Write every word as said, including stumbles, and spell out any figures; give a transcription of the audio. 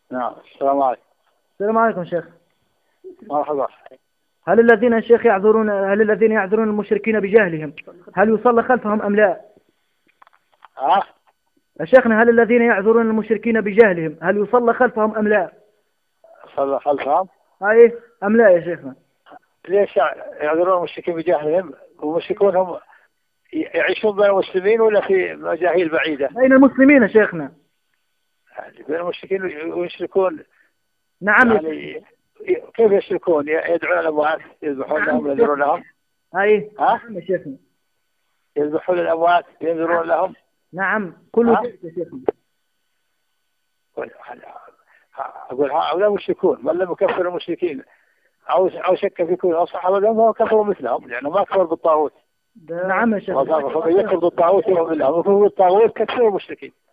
نعم. السلام عليكم. السلام عليكم شيخ. مرحبا. هل الذين يا شيخ يعذرون هل الذين يعذرون المشركين بجهلهم هل يصلى خلفهم أم لا؟ ها؟ يا شيخنا، هل الذين يعذرون المشركين بجهلهم هل يصلى خلفهم أم لا؟ صلى خلفهم؟ أي أم لا يا شيخنا؟ ليش يعذرون المشركين بجهلهم؟ والمشركون هم يعيشون بين المسلمين ولا في مجاهيل بعيدة؟ بين المسلمين يا شيخنا. يعني بين المشركين ويشركون. نعم. يعني كيف يشركون؟ يدعون الأموات يذبحون لهم وينذرون لهم؟ أي ها؟ نعم يا شيخنا. يذبحون الأموات ينذرون لهم؟ نعم كله يا شيخنا. أقول هؤلاء مشركون، من لم يكفر المشركين أو أو شك في كون الصحابة فهو كفروا مثلهم، لأنه ما كفر بالطاغوت. نعم يا شيخنا. فمن يكفر بالطاغوت يؤمن بالله، وكفر بالطاغوت كفر المشركين.